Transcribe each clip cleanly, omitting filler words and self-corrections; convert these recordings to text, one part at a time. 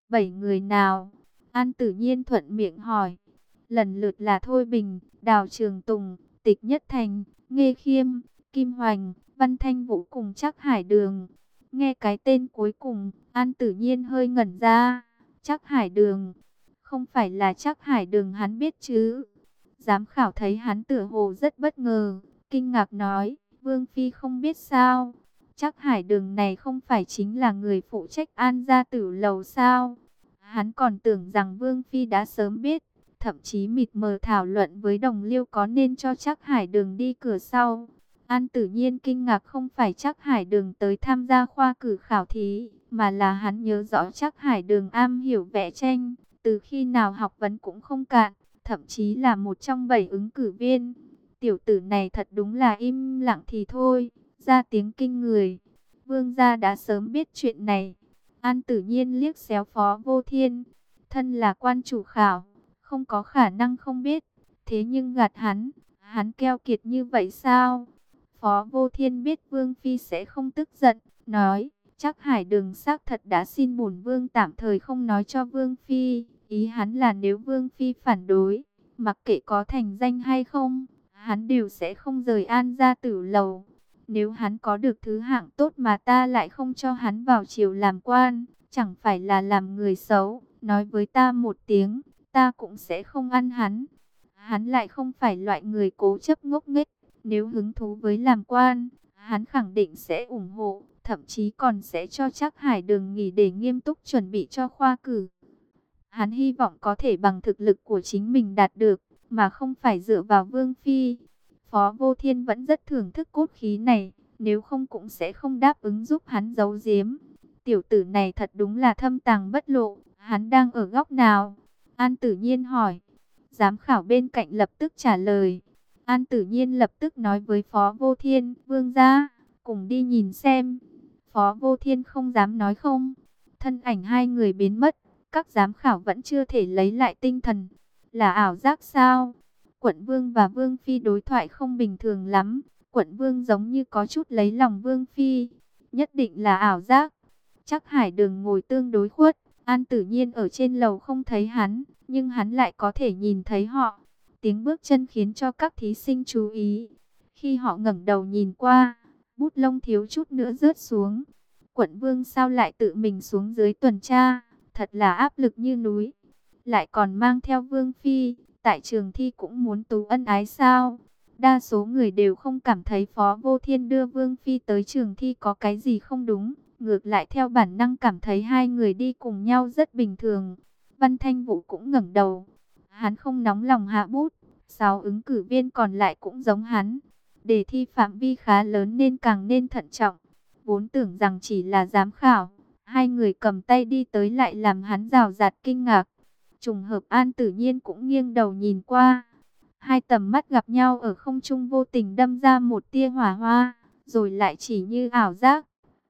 7 người nào? An Tử Nhiên thuận miệng hỏi. Lần lượt là Thôi Bình, Đào Trường Tùng, Tịch Nhất Thành, Nghê Khiêm, Kim Hoành, Văn Thanh Vũ cùng Trác Hải Đường. Nghe cái tên cuối cùng, An Tử Nhiên hơi ngẩn ra. Trác Hải Đường, không phải là Trác Hải Đường hắn biết chứ? Giám khảo thấy hắn tựa hồ rất bất ngờ, kinh ngạc nói, Vương Phi không biết sao? Trác Hải Đường này không phải chính là người phụ trách An gia tử lầu sao? Hắn còn tưởng rằng Vương Phi đã sớm biết, thậm chí mịt mờ thảo luận với đồng liêu có nên cho Trác Hải Đường đi cửa sau. An Tử Nhiên kinh ngạc không phải Trác Hải Đường tới tham gia khoa cử khảo thí, mà là hắn nhớ rõ Trác Hải Đường am hiểu vẽ tranh, từ khi nào học vấn cũng không cạn, thậm chí là một trong 7 ứng cử viên. Tiểu tử này thật đúng là im lặng thì thôi, ra tiếng kinh người. Vương gia đã sớm biết chuyện này. An Tử Nhiên liếc xéo Phó Vô Thiên, thân là quan chủ khảo, không có khả năng không biết. Thế nhưng gạt hắn keo kiệt như vậy sao? Phó Vô Thiên biết Vương Phi sẽ không tức giận, nói, chắc Hải Đường xác thật đã xin bổn Vương tạm thời không nói cho Vương Phi. Ý hắn là nếu Vương Phi phản đối, mặc kệ có thành danh hay không, hắn đều sẽ không rời An gia tử lầu. Nếu hắn có được thứ hạng tốt mà ta lại không cho hắn vào triều làm quan, chẳng phải là làm người xấu, nói với ta một tiếng, ta cũng sẽ không ăn hắn. Hắn lại không phải loại người cố chấp ngốc nghếch, nếu hứng thú với làm quan, hắn khẳng định sẽ ủng hộ, thậm chí còn sẽ cho Trác Hải Đường nghỉ để nghiêm túc chuẩn bị cho khoa cử. Hắn hy vọng có thể bằng thực lực của chính mình đạt được, mà không phải dựa vào Vương Phi. Phó Vô Thiên vẫn rất thưởng thức cốt khí này, nếu không cũng sẽ không đáp ứng giúp hắn giấu giếm. Tiểu tử này thật đúng là thâm tàng bất lộ, hắn đang ở góc nào? An Tử Nhiên hỏi. Giám khảo bên cạnh lập tức trả lời. An Tử Nhiên lập tức nói với Phó Vô Thiên, Vương gia, cùng đi nhìn xem. Phó Vô Thiên không dám nói không. Thân ảnh hai người biến mất, các giám khảo vẫn chưa thể lấy lại tinh thần. Là ảo giác sao? Quận Vương và Vương Phi đối thoại không bình thường lắm. Quận Vương giống như có chút lấy lòng Vương Phi. Nhất định là ảo giác. Trác Hải Đường ngồi tương đối khuất. An Tử Nhiên ở trên lầu không thấy hắn, nhưng hắn lại có thể nhìn thấy họ. Tiếng bước chân khiến cho các thí sinh chú ý. Khi họ ngẩng đầu nhìn qua, bút lông thiếu chút nữa rớt xuống. Quận Vương sao lại tự mình xuống dưới tuần tra? Thật là áp lực như núi. Lại còn mang theo Vương Phi, tại trường thi cũng muốn tú ân ái sao? Đa số người đều không cảm thấy Phó Vô Thiên đưa Vương Phi tới trường thi có cái gì không đúng. Ngược lại theo bản năng cảm thấy hai người đi cùng nhau rất bình thường. Văn Thanh Vũ cũng ngẩng đầu. Hắn không nóng lòng hạ bút. 6 ứng cử viên còn lại cũng giống hắn. Đề thi phạm vi khá lớn nên càng nên thận trọng. Vốn tưởng rằng chỉ là giám khảo, hai người cầm tay đi tới lại làm hắn rào rạt kinh ngạc. Trùng hợp An Tử Nhiên cũng nghiêng đầu nhìn qua. Hai tầm mắt gặp nhau ở không trung vô tình đâm ra một tia hỏa hoa, rồi lại chỉ như ảo giác.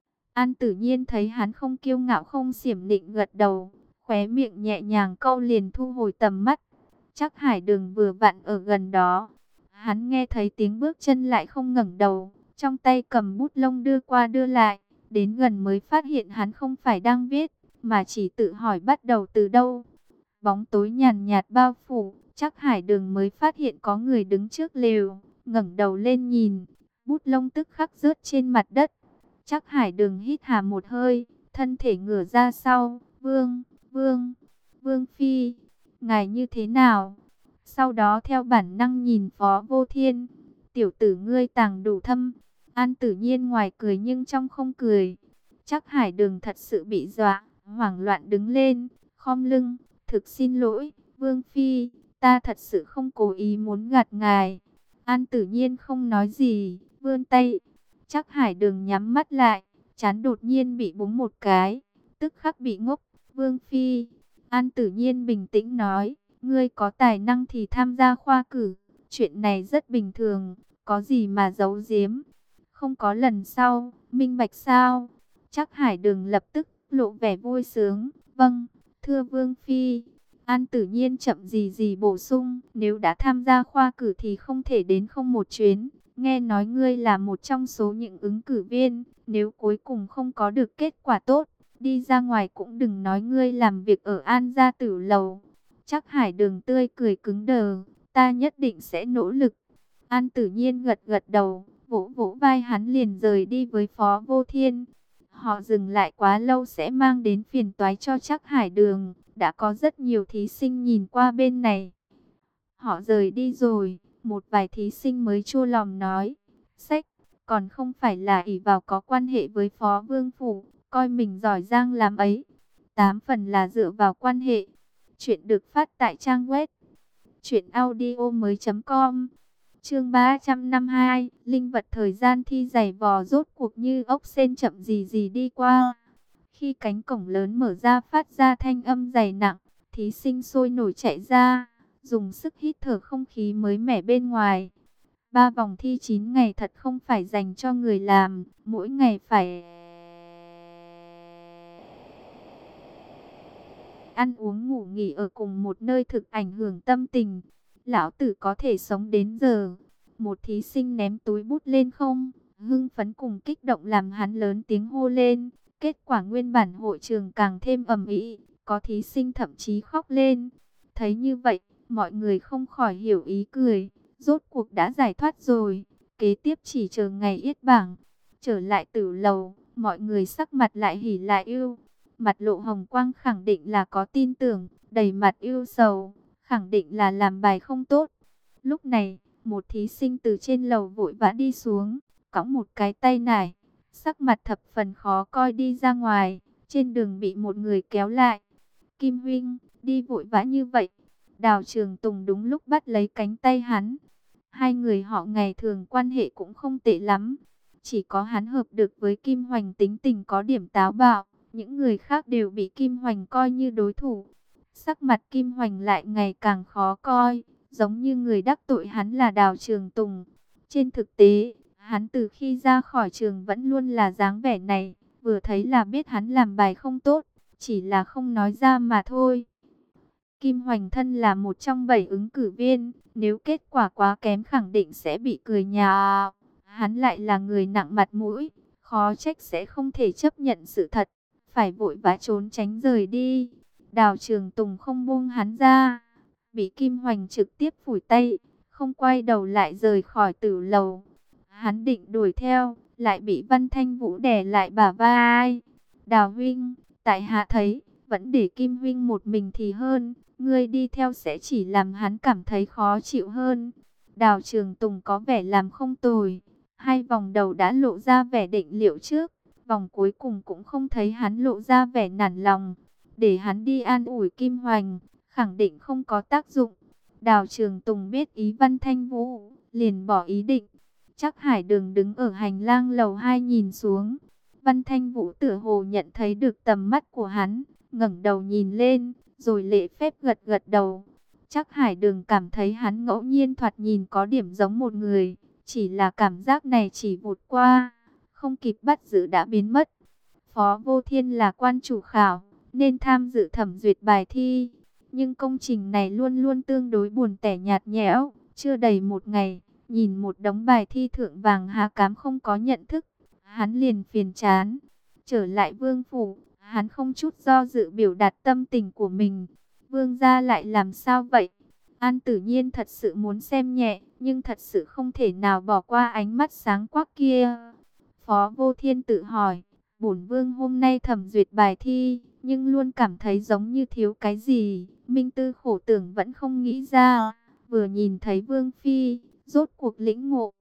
An Tử Nhiên thấy hắn không kiêu ngạo không xiểm nịnh gật đầu, khóe miệng nhẹ nhàng câu liền thu hồi tầm mắt. Trác Hải Đường vừa vặn ở gần đó. Hắn nghe thấy tiếng bước chân lại không ngẩng đầu, trong tay cầm bút lông đưa qua đưa lại, đến gần mới phát hiện hắn không phải đang viết, mà chỉ tự hỏi bắt đầu từ đâu. Bóng tối nhàn nhạt bao phủ, Trác Hải Đường mới phát hiện có người đứng trước lều, ngẩng đầu lên nhìn, bút lông tức khắc rớt trên mặt đất. Trác Hải Đường hít hà một hơi, thân thể ngửa ra sau, Vương Phi, ngài như thế nào? Sau đó theo bản năng nhìn Phó Vô Thiên, tiểu tử ngươi tàng đủ thâm. An Tử Nhiên ngoài cười nhưng trong không cười. Trác Hải Đường thật sự bị dọa, hoảng loạn đứng lên, khom lưng, thực xin lỗi, Vương Phi, ta thật sự không cố ý muốn gạt ngài. An Tử Nhiên không nói gì, vươn tay. Trác Hải Đường nhắm mắt lại, trán đột nhiên bị búng một cái, tức khắc bị ngốc. Vương Phi, An Tử Nhiên bình tĩnh nói, ngươi có tài năng thì tham gia khoa cử, chuyện này rất bình thường, có gì mà giấu giếm. Không có lần sau, minh bạch sao? Trác Hải Đường lập tức lộ vẻ vui sướng, vâng, thưa Vương Phi. An Tử Nhiên chậm gì gì bổ sung, nếu đã tham gia khoa cử thì không thể đến không một chuyến. Nghe nói ngươi là một trong số những ứng cử viên, nếu cuối cùng không có được kết quả tốt, Đi ra ngoài cũng đừng nói ngươi làm việc ở An gia tử lầu. Chắc Hải Đường tươi cười cứng đờ, ta nhất định sẽ nỗ lực. An Tử Nhiên gật gật đầu, vỗ vỗ vai hắn liền rời đi với Phó Vô Thiên. Họ dừng lại quá lâu sẽ mang đến phiền toái cho Chắc Hải Đường, đã có rất nhiều thí sinh nhìn qua bên này. Họ rời đi rồi, một vài thí sinh mới chua lòng nói, sách, còn không phải là ỷ vào có quan hệ với Phó Vương Phủ, coi mình giỏi giang làm ấy. 8 phần là dựa vào quan hệ. Chuyện được phát tại trang web truyệnaudiomoi.com. Chương 352, linh vật thời gian thi giày vò rốt cuộc như ốc sên chậm gì gì đi qua. Khi cánh cổng lớn mở ra phát ra thanh âm dày nặng, thí sinh sôi nổi chạy ra, dùng sức hít thở không khí mới mẻ bên ngoài. 3 vòng thi 9 ngày thật không phải dành cho người làm, mỗi ngày phải ăn uống ngủ nghỉ ở cùng một nơi thực ảnh hưởng tâm tình. Lão tử có thể sống đến giờ. Một thí sinh ném túi bút lên không, hưng phấn cùng kích động làm hắn lớn tiếng hô lên. Kết quả nguyên bản hội trường càng thêm ầm ĩ, có thí sinh thậm chí khóc lên. Thấy như vậy, mọi người không khỏi hiểu ý cười. Rốt cuộc đã giải thoát rồi, kế tiếp chỉ chờ ngày yết bảng. Trở lại tử lầu, mọi người sắc mặt lại hỉ lại ưu. Mặt lộ hồng quang khẳng định là có tin tưởng, đầy mặt ưu sầu, khẳng định là làm bài không tốt. Lúc này, một thí sinh từ trên lầu vội vã đi xuống, cõng một cái tay nải, sắc mặt thập phần khó coi đi ra ngoài, trên đường bị một người kéo lại. Kim huynh, đi vội vã như vậy. Đào Trường Tùng đúng lúc bắt lấy cánh tay hắn. Hai người họ ngày thường quan hệ cũng không tệ lắm. Chỉ có hắn hợp được với Kim Hoành tính tình có điểm táo bạo. Những người khác đều bị Kim Hoành coi như đối thủ. Sắc mặt Kim Hoành lại ngày càng khó coi, giống như người đắc tội hắn là Đào Trường Tùng. Trên thực tế, hắn từ khi ra khỏi trường vẫn luôn là dáng vẻ này, vừa thấy là biết hắn làm bài không tốt, chỉ là không nói ra mà thôi. Kim Hoành thân là một trong 7 ứng cử viên, nếu kết quả quá kém khẳng định sẽ bị cười nhạo. Hắn lại là người nặng mặt mũi, khó trách sẽ không thể chấp nhận sự thật, phải vội vã trốn tránh rời đi. Đào Trường Tùng không buông hắn ra, bị Kim Hoành trực tiếp phủi tay, không quay đầu lại rời khỏi tử lầu. Hắn định đuổi theo, lại bị Văn Thanh Vũ đè lại bả vai. Đào huynh, tại hạ thấy, vẫn để Kim huynh một mình thì hơn, ngươi đi theo sẽ chỉ làm hắn cảm thấy khó chịu hơn. Đào Trường Tùng có vẻ làm không tồi, 2 vòng đầu đã lộ ra vẻ định liệu trước, vòng cuối cùng cũng không thấy hắn lộ ra vẻ nản lòng. Để hắn đi an ủi Kim Hoành, khẳng định không có tác dụng. Đào Trường Tùng biết ý Văn Thanh Vũ, liền bỏ ý định. Chắc Hải Đường đứng ở hành lang lầu 2 nhìn xuống. Văn Thanh Vũ tựa hồ nhận thấy được tầm mắt của hắn, ngẩng đầu nhìn lên, rồi lễ phép gật gật đầu. Chắc Hải Đường cảm thấy hắn ngẫu nhiên thoạt nhìn có điểm giống một người, chỉ là cảm giác này chỉ vụt qua, không kịp bắt giữ đã biến mất. Phó Vô Thiên là quan chủ khảo, nên tham dự thẩm duyệt bài thi, nhưng công trình này luôn luôn tương đối buồn tẻ nhạt nhẽo, chưa đầy một ngày, nhìn một đống bài thi thượng vàng hạ cám không có nhận thức, hắn liền phiền chán. Trở lại Vương phủ, hắn không chút do dự biểu đạt tâm tình của mình. Vương gia lại làm sao vậy? An Tử Nhiên thật sự muốn xem nhẹ, nhưng thật sự không thể nào bỏ qua ánh mắt sáng quắc kia. Phó Vô Thiên tự hỏi, bổn vương hôm nay thẩm duyệt bài thi, nhưng luôn cảm thấy giống như thiếu cái gì. Minh Tư khổ tưởng vẫn không nghĩ ra, vừa nhìn thấy Vương Phi, rốt cuộc lĩnh ngộ.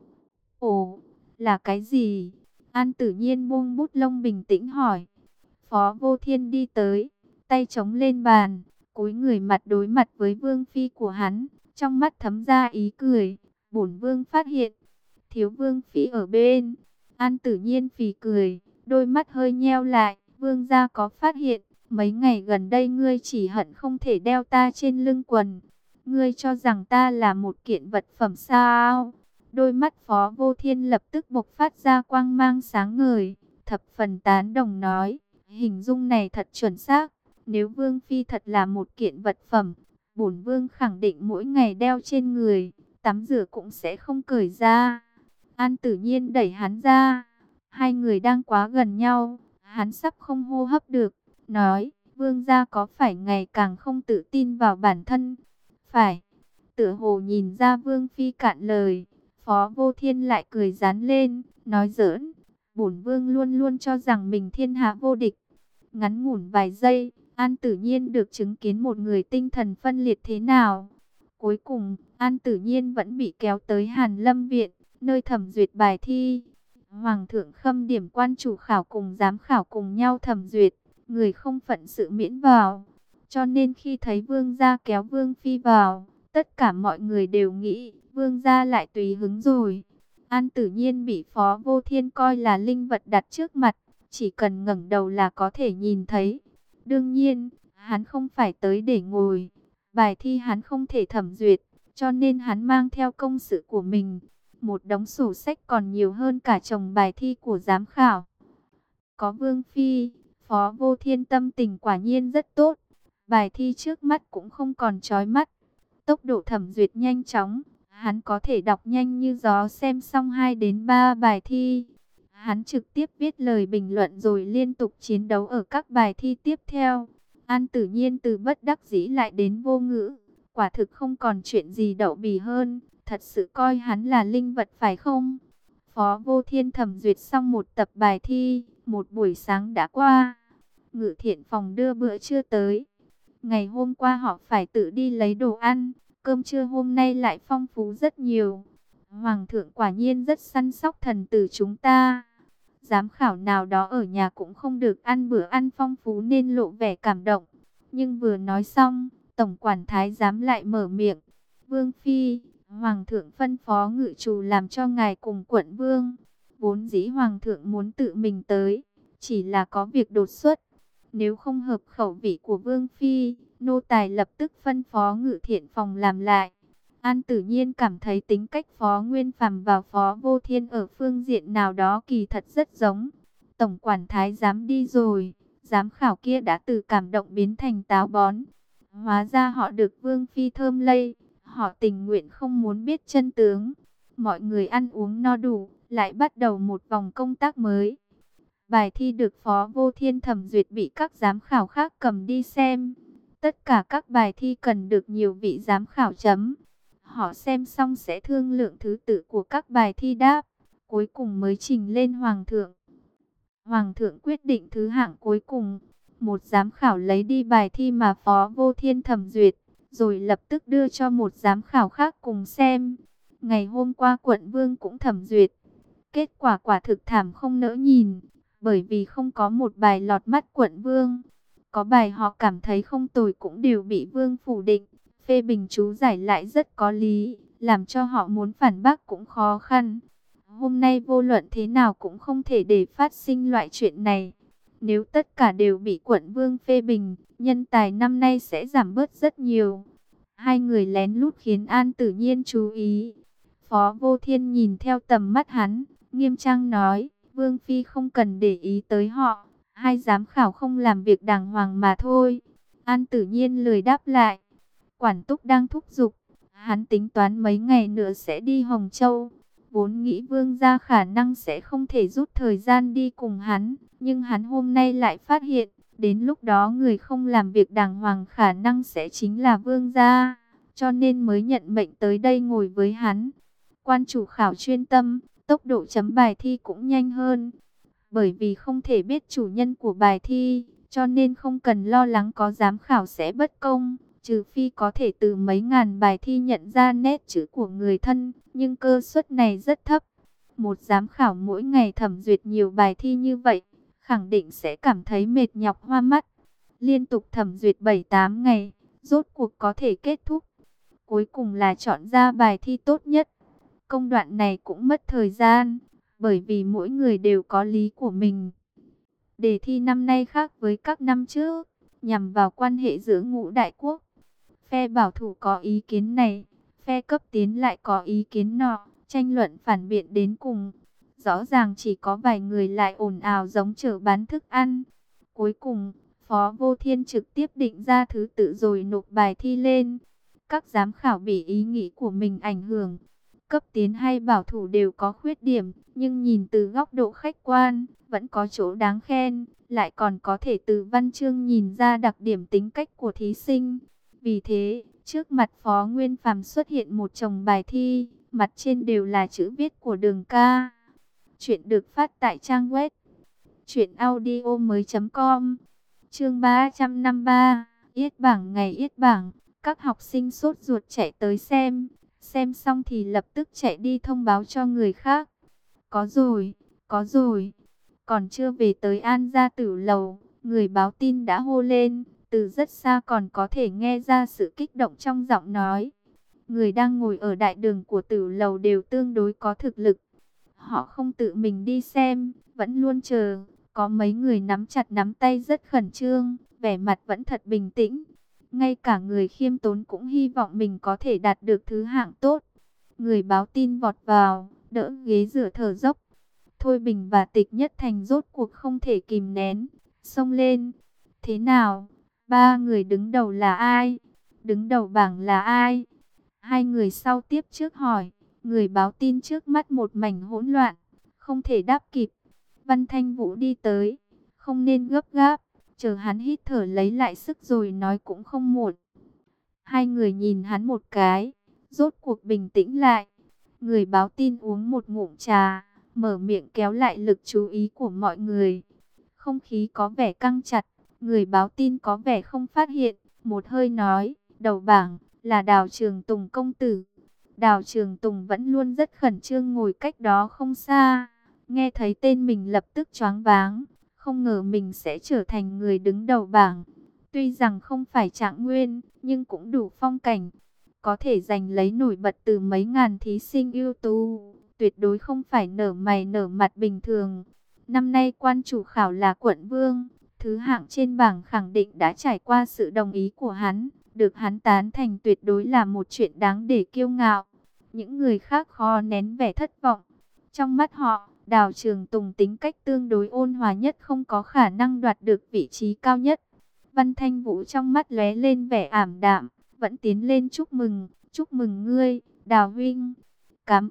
Ồ, là cái gì? An Tử Nhiên buông bút lông bình tĩnh hỏi. Phó Vô Thiên đi tới, tay chống lên bàn, cúi người mặt đối mặt với Vương Phi của hắn, trong mắt thấm ra ý cười. Bổn Vương phát hiện, thiếu Vương Phi ở bên. An Tử Nhiên phì cười, đôi mắt hơi nheo lại. Vương gia có phát hiện, mấy ngày gần đây ngươi chỉ hận không thể đeo ta trên lưng quần. Ngươi cho rằng ta là một kiện vật phẩm sao? Đôi mắt Phó Vô Thiên lập tức bộc phát ra quang mang sáng ngời, thập phần tán đồng nói, hình dung này thật chuẩn xác. Nếu Vương Phi thật là một kiện vật phẩm, bổn Vương khẳng định mỗi ngày đeo trên người, tắm rửa cũng sẽ không cởi ra. An Tử Nhiên đẩy hắn ra, hai người đang quá gần nhau, hắn sắp không hô hấp được. nói, vương gia có phải ngày càng không tự tin vào bản thân? Phải. Tựa hồ nhìn ra vương phi cạn lời, Phó Vô Thiên lại cười rán lên, nói giỡn, bổn vương luôn luôn cho rằng mình thiên hạ vô địch. Ngắn ngủn vài giây, An Tử Nhiên được chứng kiến một người tinh thần phân liệt thế nào. Cuối cùng, An Tử Nhiên vẫn bị kéo tới Hàn Lâm Viện, nơi thẩm duyệt bài thi. Hoàng thượng khâm điểm quan chủ khảo cùng giám khảo cùng nhau thẩm duyệt, người không phận sự miễn vào. Cho nên khi thấy vương gia kéo vương phi vào, tất cả mọi người đều nghĩ vương gia lại tùy hứng rồi. An Tử Nhiên bị Phó Vô Thiên coi là linh vật đặt trước mặt, chỉ cần ngẩng đầu là có thể nhìn thấy. Đương nhiên, hắn không phải tới để ngồi. Bài thi hắn không thể thẩm duyệt, cho nên hắn mang theo công sự của mình. Một đống sổ sách còn nhiều hơn cả chồng bài thi của giám khảo. Có Vương Phi, Phó Vô Thiên tâm tình quả nhiên rất tốt. Bài thi trước mắt cũng không còn chói mắt. Tốc độ thẩm duyệt nhanh chóng. Hắn có thể đọc nhanh như gió, xem xong 2 đến 3 bài thi. Hắn trực tiếp viết lời bình luận rồi liên tục chiến đấu ở các bài thi tiếp theo. An Tử Nhiên từ bất đắc dĩ lại đến vô ngữ. Quả thực không còn chuyện gì đậu bỉ hơn. Thật sự coi hắn là linh vật phải không? Phó Vô Thiên thẩm duyệt xong một tập bài thi. Một buổi sáng đã qua. Ngự thiện phòng đưa bữa trưa tới. Ngày hôm qua họ phải tự đi lấy đồ ăn. Cơm trưa hôm nay lại phong phú rất nhiều. Hoàng thượng quả nhiên rất săn sóc thần tử chúng ta. Giám khảo nào đó ở nhà cũng không được ăn bữa ăn phong phú nên lộ vẻ cảm động. Nhưng vừa nói xong, tổng quản thái giám lại mở miệng. Vương Phi, Hoàng thượng phân phó ngự trù làm cho ngài cùng quận vương. Vốn dĩ Hoàng thượng muốn tự mình tới, chỉ là có việc đột xuất. Nếu không hợp khẩu vị của Vương Phi, nô tài lập tức phân phó ngự thiện phòng làm lại. An Tử Nhiên cảm thấy tính cách Phó Nguyên Phàm và Phó Vô Thiên ở phương diện nào đó kỳ thật rất giống. Tổng quản thái giám đi rồi, giám khảo kia đã từ cảm động biến thành táo bón. Hóa ra họ được Vương Phi thơm lây, họ tình nguyện không muốn biết chân tướng. Mọi người ăn uống no đủ, lại bắt đầu một vòng công tác mới. Bài thi được Phó Vô Thiên thẩm duyệt bị các giám khảo khác cầm đi xem. Tất cả các bài thi cần được nhiều vị giám khảo chấm. Họ xem xong sẽ thương lượng thứ tự của các bài thi đáp, cuối cùng mới trình lên Hoàng thượng. Hoàng thượng quyết định thứ hạng cuối cùng. Một giám khảo lấy đi bài thi mà Phó Vô Thiên thẩm duyệt, rồi lập tức đưa cho một giám khảo khác cùng xem. Ngày hôm qua quận vương cũng thẩm duyệt. Kết quả quả thực thảm không nỡ nhìn, bởi vì không có một bài lọt mắt quận vương. Có bài họ cảm thấy không tồi cũng đều bị vương phủ định. Phê bình chú giải lại rất có lý, làm cho họ muốn phản bác cũng khó khăn. Hôm nay vô luận thế nào cũng không thể để phát sinh loại chuyện này. Nếu tất cả đều bị quận vương phê bình, nhân tài năm nay sẽ giảm bớt rất nhiều. Hai người lén lút khiến An Tử Nhiên chú ý. Phó Vô Thiên nhìn theo tầm mắt hắn, nghiêm trang nói, Vương Phi không cần để ý tới họ. Hai giám khảo không làm việc đàng hoàng mà thôi. An Tử Nhiên lười đáp lại. Quản túc đang thúc giục, hắn tính toán mấy ngày nữa sẽ đi Hồng Châu. Vốn nghĩ vương gia khả năng sẽ không thể rút thời gian đi cùng hắn, nhưng hắn hôm nay lại phát hiện, đến lúc đó người không làm việc đàng hoàng khả năng sẽ chính là vương gia, cho nên mới nhận mệnh tới đây ngồi với hắn. Quan chủ khảo chuyên tâm, tốc độ chấm bài thi cũng nhanh hơn. Bởi vì không thể biết chủ nhân của bài thi, cho nên không cần lo lắng có giám khảo sẽ bất công. Trừ phi có thể từ mấy ngàn bài thi nhận ra nét chữ của người thân, nhưng cơ suất này rất thấp. Một giám khảo mỗi ngày thẩm duyệt nhiều bài thi như vậy, khẳng định sẽ cảm thấy mệt nhọc hoa mắt. Liên tục thẩm duyệt 7-8 ngày, rốt cuộc có thể kết thúc. Cuối cùng là chọn ra bài thi tốt nhất. Công đoạn này cũng mất thời gian, bởi vì mỗi người đều có lý của mình. Đề thi năm nay khác với các năm trước, nhằm vào quan hệ giữa ngũ đại quốc. Phe bảo thủ có ý kiến này, phe cấp tiến lại có ý kiến nọ, tranh luận phản biện đến cùng. Rõ ràng chỉ có vài người lại ồn ào giống chợ bán thức ăn. Cuối cùng, Phó Vô Thiên trực tiếp định ra thứ tự rồi nộp bài thi lên. Các giám khảo bị ý nghĩ của mình ảnh hưởng. Cấp tiến hay bảo thủ đều có khuyết điểm, nhưng nhìn từ góc độ khách quan, vẫn có chỗ đáng khen, lại còn có thể từ văn chương nhìn ra đặc điểm tính cách của thí sinh. Vì thế, trước mặt Phó Nguyên Phàm xuất hiện một chồng bài thi, mặt trên đều là chữ viết của Đường Ca. Chuyện được phát tại trang web truyệnaudiomoi.com. Chương 353, Yết bảng ngày yết bảng, các học sinh sốt ruột chạy tới xem xong thì lập tức chạy đi thông báo cho người khác. Có rồi, còn chưa về tới An Gia Tử lầu, người báo tin đã hô lên, từ rất xa còn có thể nghe ra sự kích động trong giọng nói. Người đang ngồi ở đại đường của Tử lầu đều tương đối có thực lực. Họ không tự mình đi xem, vẫn luôn chờ. Có mấy người nắm chặt nắm tay rất khẩn trương, vẻ mặt vẫn thật bình tĩnh. Ngay cả người khiêm tốn cũng hy vọng mình có thể đạt được thứ hạng tốt. Người báo tin vọt vào, đỡ ghế dựa thở dốc. Thôi Bình và Tịch Nhất Thành rốt cuộc không thể kìm nén, xông lên. Thế nào? Ba người đứng đầu là ai? Đứng đầu bảng là ai? Hai người sau tiếp trước hỏi. Người báo tin trước mắt một mảnh hỗn loạn, không thể đáp kịp. Văn Thanh Vũ đi tới, không nên gấp gáp, chờ hắn hít thở lấy lại sức rồi nói cũng không muộn. Hai người nhìn hắn một cái, rốt cuộc bình tĩnh lại. Người báo tin uống một ngụm trà, mở miệng kéo lại lực chú ý của mọi người. Không khí có vẻ căng chặt, người báo tin có vẻ không phát hiện, một hơi nói, đầu bảng là Đào Trường Tùng công tử. Đào Trường Tùng vẫn luôn rất khẩn trương ngồi cách đó không xa, nghe thấy tên mình lập tức choáng váng, không ngờ mình sẽ trở thành người đứng đầu bảng. Tuy rằng không phải Trạng Nguyên, nhưng cũng đủ phong cảnh, có thể giành lấy nổi bật từ mấy ngàn thí sinh ưu tú, tuyệt đối không phải nở mày nở mặt bình thường. Năm nay quan chủ khảo là Quận Vương, thứ hạng trên bảng khẳng định đã trải qua sự đồng ý của hắn, được hắn tán thành tuyệt đối là một chuyện đáng để kiêu ngạo. Những người khác khó nén vẻ thất vọng. Trong mắt họ, Đào Trường Tùng tính cách tương đối ôn hòa nhất, không có khả năng đoạt được vị trí cao nhất. Văn Thanh Vũ trong mắt lóe lên vẻ ảm đạm, vẫn tiến lên chúc mừng ngươi, Đào huynh. Cảm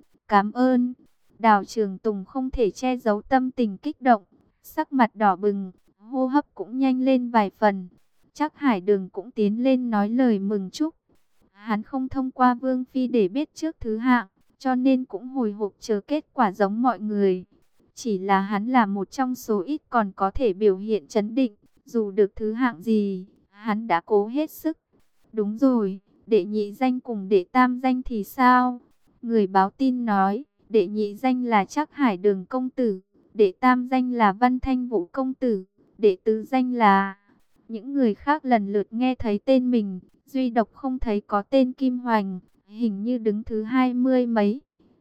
ơn. Đào Trường Tùng không thể che giấu tâm tình kích động, sắc mặt đỏ bừng, hô hấp cũng nhanh lên vài phần. Chắc Hải Đường cũng tiến lên nói lời mừng chúc. Hắn không thông qua Vương Phi để biết trước thứ hạng, cho nên cũng hồi hộp chờ kết quả giống mọi người. Chỉ là hắn là một trong số ít còn có thể biểu hiện trấn định, dù được thứ hạng gì, hắn đã cố hết sức. Đúng rồi, đệ nhị danh cùng đệ tam danh thì sao? Người báo tin nói, đệ nhị danh là Trác Hải Đường công tử, đệ tam danh là Văn Thanh Vũ công tử, đệ tứ danh là... Những người khác lần lượt nghe thấy tên mình, duy độc không thấy có tên Kim Hoành, hình như đứng thứ 20 mấy.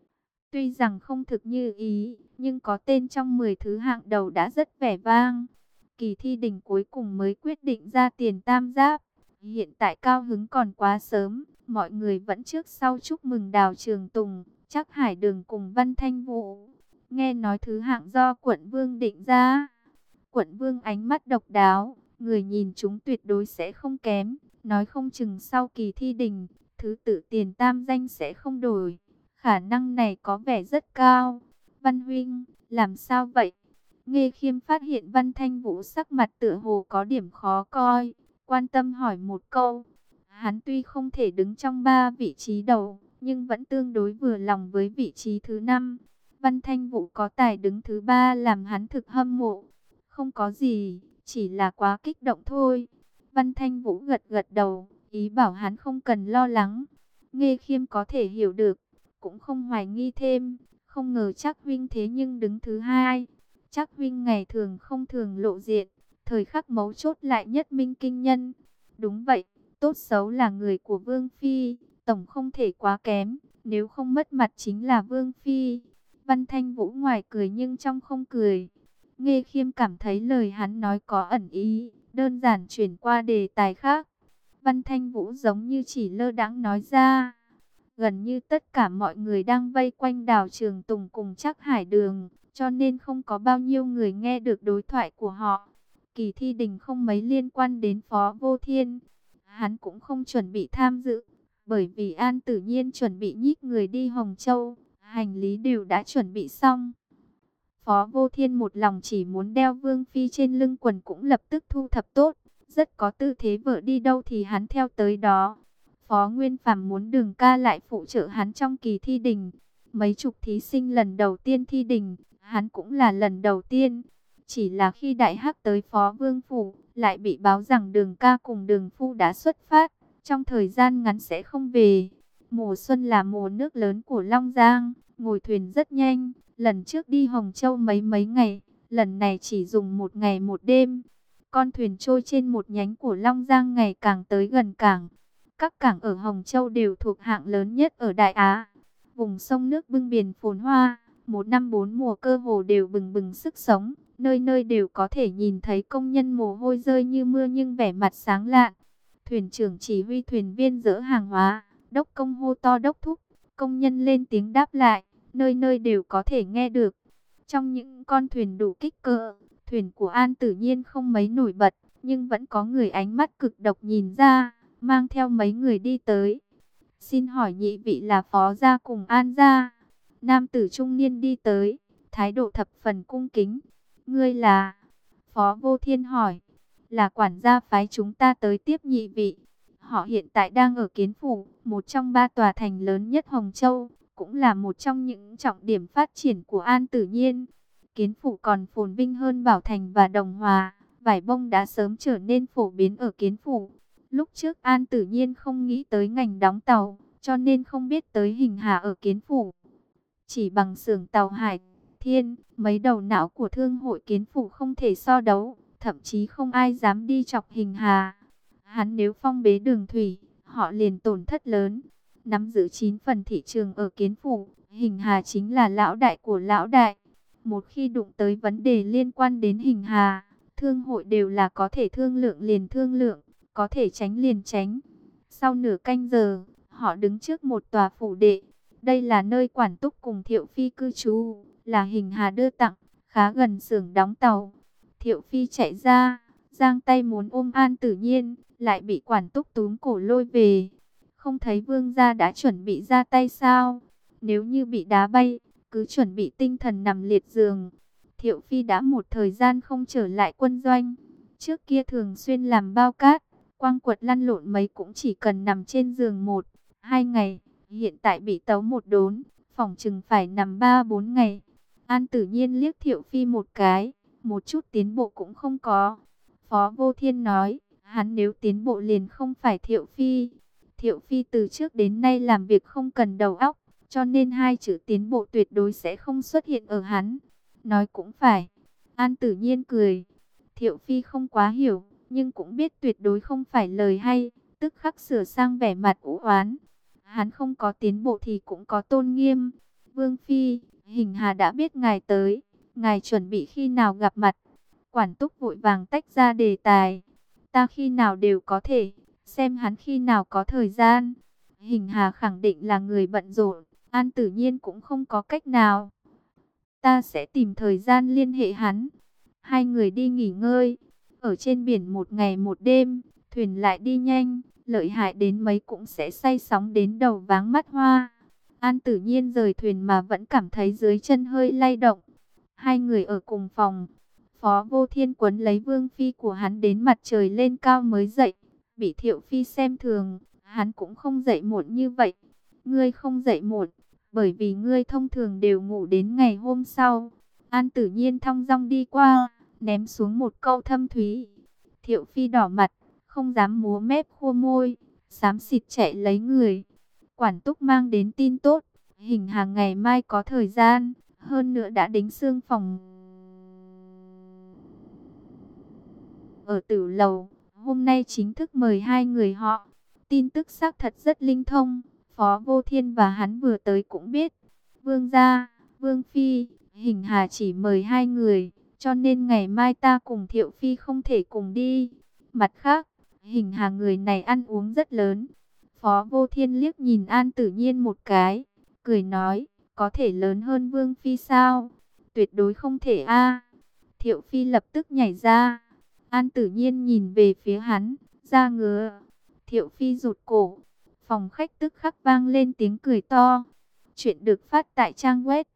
Tuy rằng không thực như ý, nhưng có tên trong 10 thứ hạng đầu đã rất vẻ vang. Kỳ thi đỉnh cuối cùng mới quyết định ra tiền tam giáp. Hiện tại cao hứng còn quá sớm, mọi người vẫn trước sau chúc mừng Đào Trường Tùng, Trác Hải Đường cùng Văn Thanh Vũ. Nghe nói thứ hạng do Quận Vương định ra. Quận Vương ánh mắt độc đáo, người nhìn chúng tuyệt đối sẽ không kém, nói không chừng sau kỳ thi đỉnh, thứ tự tiền tam danh sẽ không đổi. Khả năng này có vẻ rất cao. Văn huynh, làm sao vậy? Nghê Khiêm phát hiện Văn Thanh Vũ sắc mặt tựa hồ có điểm khó coi, quan tâm hỏi một câu. Hắn tuy không thể đứng trong 3 vị trí đầu, nhưng vẫn tương đối vừa lòng với vị trí thứ 5. Văn Thanh Vũ có tài đứng thứ 3 làm hắn thực hâm mộ. Không có gì, chỉ là quá kích động thôi. Văn Thanh Vũ gật gật đầu, ý bảo hắn không cần lo lắng. Nghê Khiêm có thể hiểu được, cũng không hoài nghi thêm. Không ngờ Trác huynh thế nhưng đứng thứ 2. Trác huynh ngày thường không thường lộ diện, thời khắc mấu chốt lại nhất minh kinh nhân. Đúng vậy, tốt xấu là người của Vương Phi, tổng không thể quá kém, nếu không mất mặt chính là Vương Phi. Văn Thanh Vũ ngoài cười nhưng trong không cười. Nghê Khiêm cảm thấy lời hắn nói có ẩn ý, đơn giản chuyển qua đề tài khác. Văn Thanh Vũ giống như chỉ lơ đãng nói ra. Gần như tất cả mọi người đang vây quanh Đào Trường Tùng cùng Trác Hải Đường, cho nên không có bao nhiêu người nghe được đối thoại của họ. Kỳ thi đỉnh không mấy liên quan đến Phó Vô Thiên, hắn cũng không chuẩn bị tham dự. Bởi vì An Tử Nhiên chuẩn bị nhích người đi Hồng Châu, hành lý đều đã chuẩn bị xong. Phó Vô Thiên một lòng chỉ muốn đeo Vương Phi trên lưng quần cũng lập tức thu thập tốt, rất có tư thế vợ đi đâu thì hắn theo tới đó. Phó Nguyên Phàm muốn Đường Ca lại phụ trợ hắn trong kỳ thi đình. Mấy chục thí sinh lần đầu tiên thi đình, hắn cũng là lần đầu tiên. Chỉ là khi Đại Hắc tới Phó Vương Phủ, lại bị báo rằng Đường Ca cùng Đường Phu đã xuất phát, trong thời gian ngắn sẽ không về. Mùa xuân là mùa nước lớn của Long Giang, ngồi thuyền rất nhanh. Lần trước đi Hồng Châu mấy ngày, lần này chỉ dùng 1 ngày 1 đêm. Con thuyền trôi trên một nhánh của Long Giang ngày càng tới gần cảng. Các cảng ở Hồng Châu đều thuộc hạng lớn nhất ở Đại Á. Vùng sông nước bưng biển phồn hoa, một năm 4 mùa cơ hồ đều bừng bừng sức sống. Nơi nơi đều có thể nhìn thấy công nhân mồ hôi rơi như mưa nhưng vẻ mặt sáng lạn. Thuyền trưởng chỉ huy thuyền viên dỡ hàng hóa, đốc công hô to đốc thúc, công nhân lên tiếng đáp lại, nơi nơi đều có thể nghe được. Trong những con thuyền đủ kích cỡ, thuyền của An Tử Nhiên không mấy nổi bật, nhưng vẫn có người ánh mắt cực độc nhìn ra, mang theo mấy người đi tới. Xin hỏi nhị vị là Phó gia cùng An gia? Nam tử trung niên đi tới, thái độ thập phần cung kính. Ngươi là? Phó Vô Thiên hỏi. Là quản gia phái chúng ta tới tiếp nhị vị. Họ hiện tại đang ở Kiến Phủ, một trong 3 tòa thành lớn nhất Hồng Châu, cũng là một trong những trọng điểm phát triển của An Tử Nhiên. Kiến Phủ còn phồn vinh hơn Bảo Thành và Đồng Hòa, vải bông đã sớm trở nên phổ biến ở Kiến Phủ. Lúc trước An Tử Nhiên không nghĩ tới ngành đóng tàu, cho nên không biết tới Hình Hà ở Kiến Phủ. Chỉ bằng xưởng tàu Hải Thiên, mấy đầu não của thương hội Kiến Phủ không thể so đấu, thậm chí không ai dám đi chọc Hình Hà. Hắn nếu phong bế đường thủy, họ liền tổn thất lớn. Nắm giữ 9 phần thị trường ở Kiến Phủ, Hình Hà chính là lão đại của lão đại. Một khi đụng tới vấn đề liên quan đến Hình Hà, thương hội đều là có thể thương lượng liền thương lượng, có thể tránh liền tránh. Sau nửa canh giờ, họ đứng trước một tòa phủ đệ. Đây là nơi Quản Túc cùng Thiệu Phi cư trú, là Hình Hà đưa tặng, khá gần xưởng đóng tàu. Thiệu Phi chạy ra, giang tay muốn ôm An Tử Nhiên, lại bị Quản Túc túm cổ lôi về. Không thấy vương gia đã chuẩn bị ra tay sao? Nếu như bị đá bay, cứ chuẩn bị tinh thần nằm liệt giường. Thiệu Phi đã một thời gian không trở lại quân doanh. Trước kia thường xuyên làm bao cát, quăng quật lăn lộn mấy cũng chỉ cần nằm trên giường 1-2 ngày. Hiện tại bị tấu một đốn, phỏng chừng phải nằm 3-4 ngày. An Tử Nhiên liếc Thiệu Phi một cái, một chút tiến bộ cũng không có. Phó Vô Thiên nói, hắn nếu tiến bộ liền không phải Thiệu Phi. Thiệu Phi từ trước đến nay làm việc không cần đầu óc, cho nên 2 chữ tiến bộ tuyệt đối sẽ không xuất hiện ở hắn. Nói cũng phải. An Tử Nhiên cười. Thiệu Phi không quá hiểu, nhưng cũng biết tuyệt đối không phải lời hay, tức khắc sửa sang vẻ mặt u oán. Hắn không có tiến bộ thì cũng có tôn nghiêm. Vương Phi, Hình Hà đã biết ngài tới, ngài chuẩn bị khi nào gặp mặt? Quản Túc vội vàng tách ra đề tài. Ta khi nào đều có thể, xem hắn khi nào có thời gian. Hình Hà khẳng định là người bận rộn, An Tử Nhiên cũng không có cách nào. Ta sẽ tìm thời gian liên hệ hắn. Hai người đi nghỉ ngơi, ở trên biển 1 ngày 1 đêm, thuyền lại đi nhanh, lợi hại đến mấy cũng sẽ say sóng đến đầu váng mắt hoa. An Tử Nhiên rời thuyền mà vẫn cảm thấy dưới chân hơi lay động. Hai người ở cùng phòng. Phó Vô Thiên quấn lấy Vương Phi của hắn đến mặt trời lên cao mới dậy. Bị Thiệu Phi xem thường, hắn cũng không dậy muộn như vậy. Ngươi không dậy muộn, bởi vì ngươi thông thường đều ngủ đến ngày hôm sau. An Tử Nhiên thong dong đi qua, ném xuống một câu thâm thúy. Thiệu Phi đỏ mặt, không dám múa mép khua môi, xám xịt chạy lấy người. Quản Túc mang đến tin tốt, Hình Hà ngày mai có thời gian, hơn nữa đã đính xương phòng ở Tử Lầu, hôm nay chính thức mời 2 người họ. Tin tức xác thật rất linh thông, Phó Vô Thiên và hắn vừa tới cũng biết. Vương gia, Vương Phi, Hình Hà chỉ mời 2 người, cho nên ngày mai ta cùng Thiệu Phi không thể cùng đi. Mặt khác, Hình Hà người này ăn uống rất lớn. Phó Vô Thiên liếc nhìn An Tử Nhiên một cái, cười nói, có thể lớn hơn Vương Phi sao? Tuyệt đối không thể a. Thiệu Phi lập tức nhảy ra. An Tử Nhiên nhìn về phía hắn, da ngứa. Thiệu Phi rụt cổ. Phòng khách tức khắc vang lên tiếng cười to. Chuyện được phát tại trang web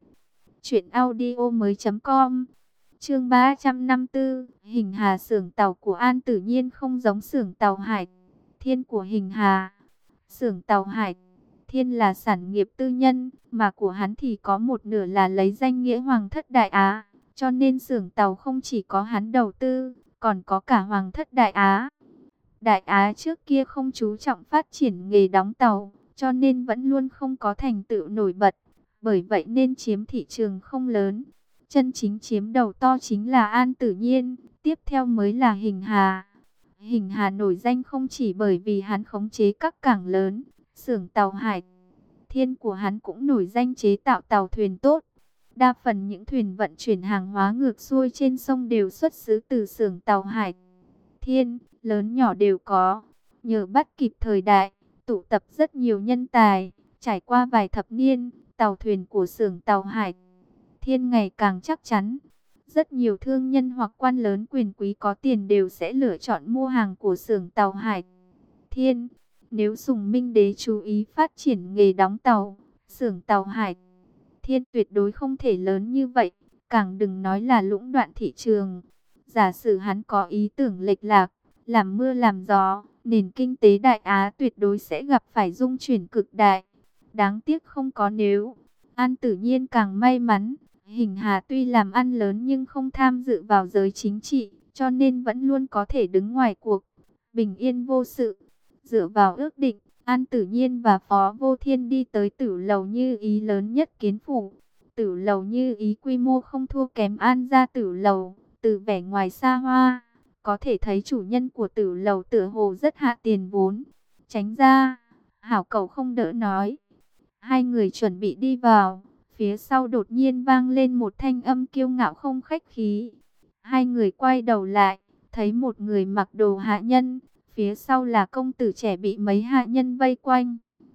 truyệnaudiomoi.com. Chương 354, Hình Hà. Xưởng tàu của An Tử Nhiên không giống xưởng tàu Hải Thiên của Hình Hà. Xưởng tàu Hải Thiên là sản nghiệp tư nhân, mà của hắn thì có một nửa là lấy danh nghĩa Hoàng thất Đại Á, cho nên xưởng tàu không chỉ có hắn đầu tư, còn có cả Hoàng thất Đại Á. Đại Á trước kia không chú trọng phát triển nghề đóng tàu, cho nên vẫn luôn không có thành tựu nổi bật, bởi vậy nên chiếm thị trường không lớn. Chân chính chiếm đầu to chính là An Tử Nhiên, tiếp theo mới là Hình Hà. Hình Hà nổi danh không chỉ bởi vì hắn khống chế các cảng lớn, xưởng tàu Hải Thiên của hắn cũng nổi danh chế tạo tàu thuyền tốt. Đa phần những thuyền vận chuyển hàng hóa ngược xuôi trên sông đều xuất xứ từ xưởng tàu Hải Thiên, lớn nhỏ đều có. Nhờ bắt kịp thời đại, tụ tập rất nhiều nhân tài, trải qua vài thập niên, tàu thuyền của xưởng tàu Hải Thiên ngày càng chắc chắn. Rất nhiều thương nhân hoặc quan lớn quyền quý có tiền đều sẽ lựa chọn mua hàng của xưởng tàu Hải Thiên. Nếu Sùng Minh Đế chú ý phát triển nghề đóng tàu, xưởng tàu Hải Thiên tuyệt đối không thể lớn như vậy, càng đừng nói là lũng đoạn thị trường. Giả sử hắn có ý tưởng lệch lạc, làm mưa làm gió, nền kinh tế Đại Á tuyệt đối sẽ gặp phải dung chuyển cực đại. Đáng tiếc không có nếu. An Tử Nhiên càng may mắn, Hình Hà tuy làm ăn lớn nhưng không tham dự vào giới chính trị, cho nên vẫn luôn có thể đứng ngoài cuộc, bình yên vô sự. Dựa vào ước định, An Tử Nhiên và Phó Vô Thiên đi tới Tử Lầu Như Ý lớn nhất Kiến Phủ. Tử Lầu Như Ý quy mô không thua kém An gia Tử Lầu, từ vẻ ngoài xa hoa, có thể thấy chủ nhân của Tử Lầu tựa hồ rất hạ tiền vốn. Tránh ra, Hảo Cẩu không đỡ nói. Hai người chuẩn bị đi vào, phía sau đột nhiên vang lên một thanh âm kiêu ngạo không khách khí. Hai người quay đầu lại, thấy một người mặc đồ hạ nhân, phía sau là công tử trẻ bị mấy hạ nhân vây quanh.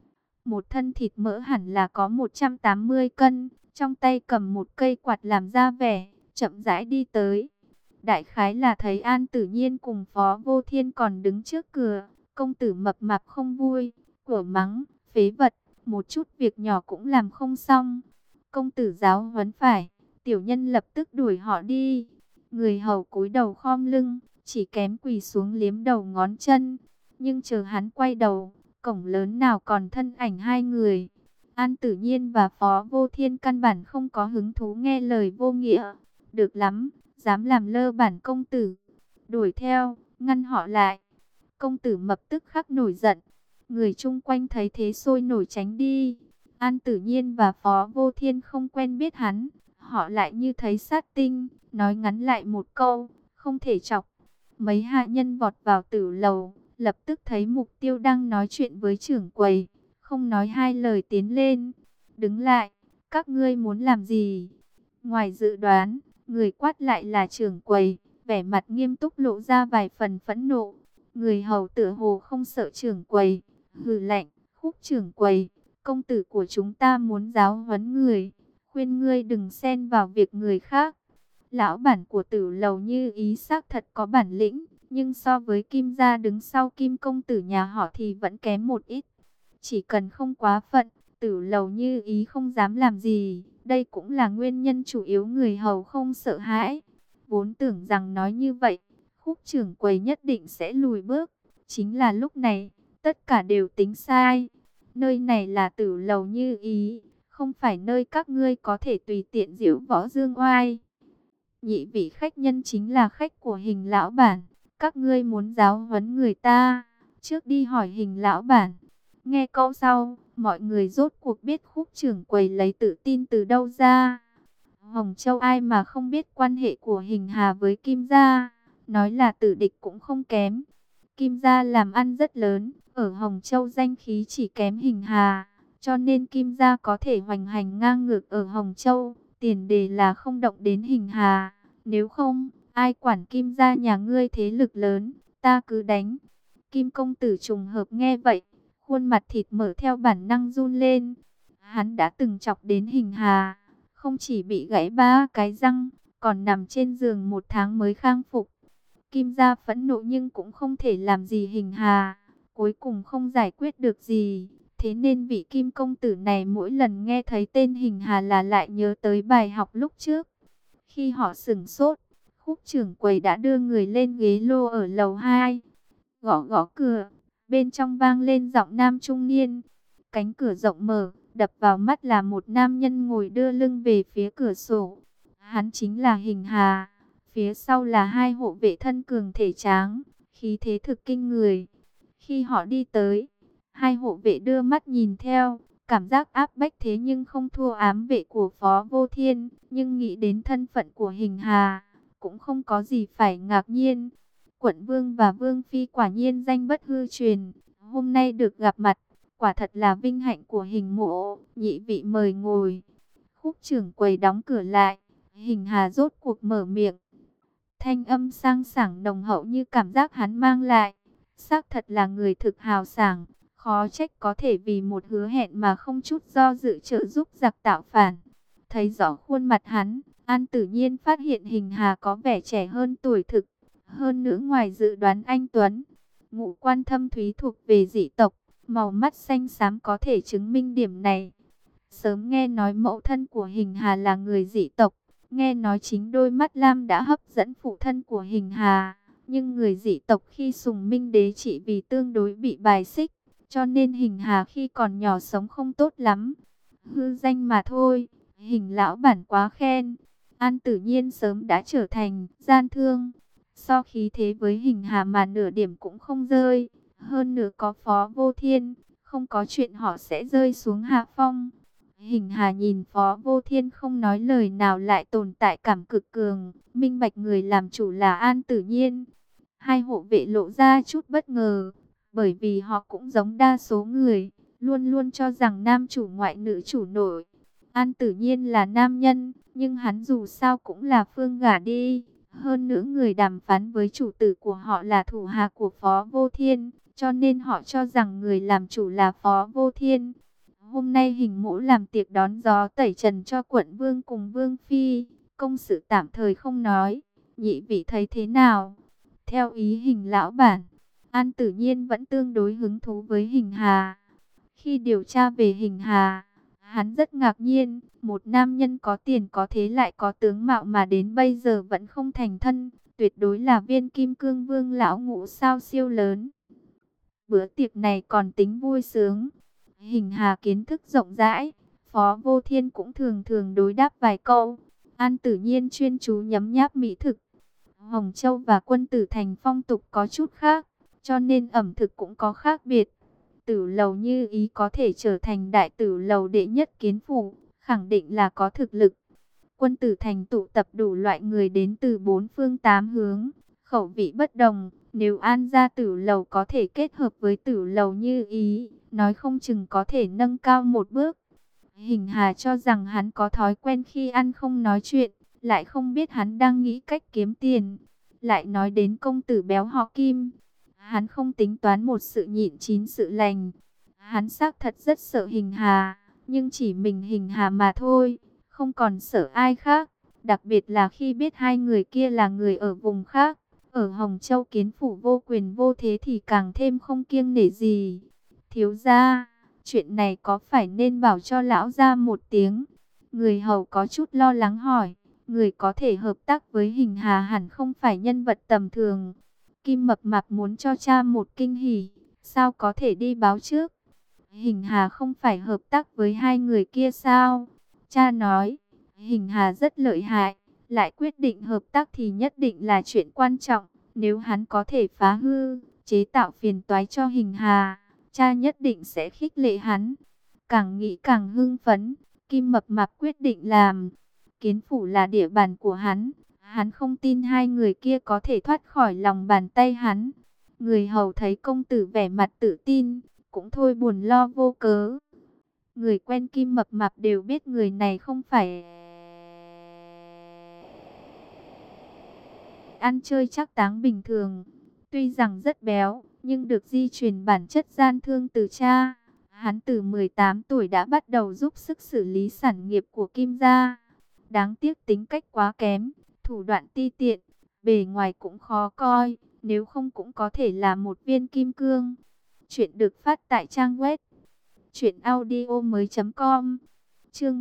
Một thân thịt mỡ hẳn là có 180 cân, trong tay cầm một cây quạt làm ra vẻ, chậm rãi đi tới. Đại khái là thấy An Tử Nhiên cùng Phó Vô Thiên còn đứng trước cửa, công tử mập mạp không vui, của mắng, phế vật, một chút việc nhỏ cũng làm không xong. Công tử giáo huấn phải, tiểu nhân lập tức đuổi họ đi. Người hầu cúi đầu khom lưng, chỉ kém quỳ xuống liếm đầu ngón chân. Nhưng chờ hắn quay đầu, cổng lớn nào còn thân ảnh hai người. An Tử Nhiên và Phó Vô Thiên căn bản không có hứng thú nghe lời vô nghĩa. Được lắm, dám làm lơ bản công tử. Đuổi theo, ngăn họ lại. Công tử mập tức khắc nổi giận. Người chung quanh thấy thế sôi nổi tránh đi. An Tử Nhiên và Phó Vô Thiên không quen biết hắn. Họ lại như thấy sát tinh, nói ngắn lại một câu, không thể chọc. Mấy hạ nhân vọt vào Tử Lầu, lập tức thấy mục tiêu đang nói chuyện với trưởng quầy, không nói hai lời tiến lên. Đứng lại, các ngươi muốn làm gì? Ngoài dự đoán, người quát lại là trưởng quầy, vẻ mặt nghiêm túc lộ ra vài phần phẫn nộ. Người hầu tựa hồ không sợ trưởng quầy, hừ lạnh, Khúc trưởng quầy, công tử của chúng ta muốn giáo huấn người, khuyên ngươi đừng xen vào việc người khác. Lão bản của Tử Lầu Như Ý xác thật có bản lĩnh, nhưng so với Kim gia đứng sau Kim công tử nhà họ thì vẫn kém một ít. Chỉ cần không quá phận, Tử Lầu Như Ý không dám làm gì. Đây cũng là nguyên nhân chủ yếu người hầu không sợ hãi. Vốn tưởng rằng nói như vậy, Khúc trưởng quầy nhất định sẽ lùi bước. Chính là lúc này, tất cả đều tính sai. Nơi này là Tử Lầu Như Ý, không phải nơi các ngươi có thể tùy tiện giễu võ dương oai. Nhị vị khách nhân chính là khách của Hình lão bản, các ngươi muốn giáo huấn người ta, trước đi hỏi Hình lão bản. Nghe câu sau, mọi người rốt cuộc biết Khúc trưởng quầy lấy tự tin từ đâu ra. Hồng Châu ai mà không biết quan hệ của Hình Hà với Kim gia, nói là tử địch cũng không kém. Kim gia làm ăn rất lớn, ở Hồng Châu danh khí chỉ kém Hình Hà, cho nên Kim gia có thể hoành hành ngang ngược ở Hồng Châu, tiền đề là không động đến Hình Hà. Nếu không, ai quản Kim gia nhà ngươi thế lực lớn, ta cứ đánh. Kim công tử trùng hợp nghe vậy, khuôn mặt thịt mở theo bản năng run lên. Hắn đã từng chọc đến Hình Hà, không chỉ bị gãy 3 cái răng, còn nằm trên giường 1 tháng mới khang phục. Kim gia phẫn nộ nhưng cũng không thể làm gì Hình Hà. cuối cùng không giải quyết được gì. Thế nên vị Kim công tử này mỗi lần nghe thấy tên Hình Hà là lại nhớ tới bài học lúc trước. Khi họ sửng sốt, Khúc trưởng quầy đã đưa người lên ghế lô ở lầu 2, gõ gõ cửa. Bên trong vang lên giọng nam trung niên. Cánh cửa rộng mở, đập vào mắt là một nam nhân ngồi đưa lưng về phía cửa sổ. Hắn chính là Hình Hà. Phía sau là hai hộ vệ thân cường thể tráng, khí thế thực kinh người. Khi họ đi tới, hai hộ vệ đưa mắt nhìn theo, cảm giác áp bách thế nhưng không thua ám vệ của Phó Vô Thiên. Nhưng nghĩ đến thân phận của Hình Hà, cũng không có gì phải ngạc nhiên. Quận Vương và Vương Phi quả nhiên danh bất hư truyền, hôm nay được gặp mặt, quả thật là vinh hạnh của Hình mộ, nhị vị mời ngồi. Khúc trưởng quầy đóng cửa lại, Hình Hà rốt cuộc mở miệng. Thanh âm sang sảng nồng hậu như cảm giác hắn mang lại. Xác thật là người thực hào sảng, khó trách có thể vì một hứa hẹn mà không chút do dự trợ giúp giặc tạo phản. Thấy rõ khuôn mặt hắn, An Tử Nhiên phát hiện Hình Hà có vẻ trẻ hơn tuổi thực. Hơn nữa ngoài dự đoán anh Tuấn, ngũ quan thâm thúy thuộc về dị tộc, màu mắt xanh xám có thể chứng minh điểm này. Sớm nghe nói mẫu thân của Hình Hà là người dị tộc, nghe nói chính đôi mắt lam đã hấp dẫn phụ thân của Hình Hà. Nhưng người dị tộc khi sùng minh đế chỉ vì tương đối bị bài xích, cho nên Hình Hà khi còn nhỏ sống không tốt lắm. Hư danh mà thôi, Hình lão bản quá khen. An Tử Nhiên sớm đã trở thành gian thương, so khí thế với Hình Hà mà nửa điểm cũng không rơi. Hơn nữa có Phó Vô Thiên, không có chuyện họ sẽ rơi xuống hạ phong. Hình Hà nhìn Phó Vô Thiên không nói lời nào lại tồn tại cảm cực cường, minh bạch người làm chủ là An Tử Nhiên. Hai hộ vệ lộ ra chút bất ngờ, bởi vì họ cũng giống đa số người, luôn luôn cho rằng nam chủ ngoại nữ chủ nội. An Tử Nhiên là nam nhân, nhưng hắn dù sao cũng là phương gả đi. Hơn nữa người đàm phán với chủ tử của họ là thủ hạ của Phó Vô Thiên, cho nên họ cho rằng người làm chủ là Phó Vô Thiên. Hôm nay Hình mỗ làm tiệc đón gió tẩy trần cho quận Vương cùng Vương Phi, công sự tạm thời không nói, nhị vị thấy thế nào? Theo ý Hình lão bản, An Tử Nhiên vẫn tương đối hứng thú với Hình Hà. Khi điều tra về Hình Hà, hắn rất ngạc nhiên, một nam nhân có tiền có thế lại có tướng mạo mà đến bây giờ vẫn không thành thân, tuyệt đối là viên kim cương vương lão ngũ sao siêu lớn. Bữa tiệc này còn tính vui sướng. Hình Hà kiến thức rộng rãi, Phó Vô Thiên cũng thường thường đối đáp vài câu. An Tử Nhiên chuyên chú nhấm nháp mỹ thực. Hồng Châu và Quân Tử Thành phong tục có chút khác, cho nên ẩm thực cũng có khác biệt. Tử lầu Như Ý có thể trở thành đại tử lầu đệ nhất kiến phủ, khẳng định là có thực lực. Quân Tử Thành tụ tập đủ loại người đến từ bốn phương tám hướng, khẩu vị bất đồng. Nếu An gia tử lầu có thể kết hợp với tử lầu Như Ý, nói không chừng có thể nâng cao một bước. Hình Hà cho rằng hắn có thói quen khi ăn không nói chuyện, lại không biết hắn đang nghĩ cách kiếm tiền. Lại nói đến công tử béo họ Kim, hắn không tính toán một sự nhịn chín sự lành. Hắn xác thật rất sợ Hình Hà, nhưng chỉ mình Hình Hà mà thôi, không còn sợ ai khác. Đặc biệt là khi biết hai người kia là người ở vùng khác, ở Hồng Châu kiến phủ vô quyền vô thế thì càng thêm không kiêng nể gì. Thiếu gia, chuyện này có phải nên bảo cho lão gia một tiếng? Người hầu có chút lo lắng hỏi. Người có thể hợp tác với Hình Hà hẳn không phải nhân vật tầm thường. Kim Mập Mạp muốn cho cha một kinh hỉ, sao có thể đi báo trước? Hình Hà không phải hợp tác với hai người kia sao? Cha nói, Hình Hà rất lợi hại, lại quyết định hợp tác thì nhất định là chuyện quan trọng. Nếu hắn có thể phá hư, chế tạo phiền toái cho Hình Hà, cha nhất định sẽ khích lệ hắn. Càng nghĩ càng hưng phấn, Kim Mập Mạp quyết định làm. Kiến phủ là địa bàn của hắn, hắn không tin hai người kia có thể thoát khỏi lòng bàn tay hắn. Người hầu thấy công tử vẻ mặt tự tin, cũng thôi buồn lo vô cớ. Người quen Kim Mập Mạp đều biết người này không phải ăn chơi chắc táng bình thường. Tuy rằng rất béo, nhưng được di truyền bản chất gian thương từ cha. Hắn từ 18 tuổi đã bắt đầu giúp sức xử lý sản nghiệp của Kim gia. Đáng tiếc tính cách quá kém, thủ đoạn ti tiện, bề ngoài cũng khó coi, nếu không cũng có thể là một viên kim cương. Chuyện được phát tại trang web truyệnaudiomoi.com. Chương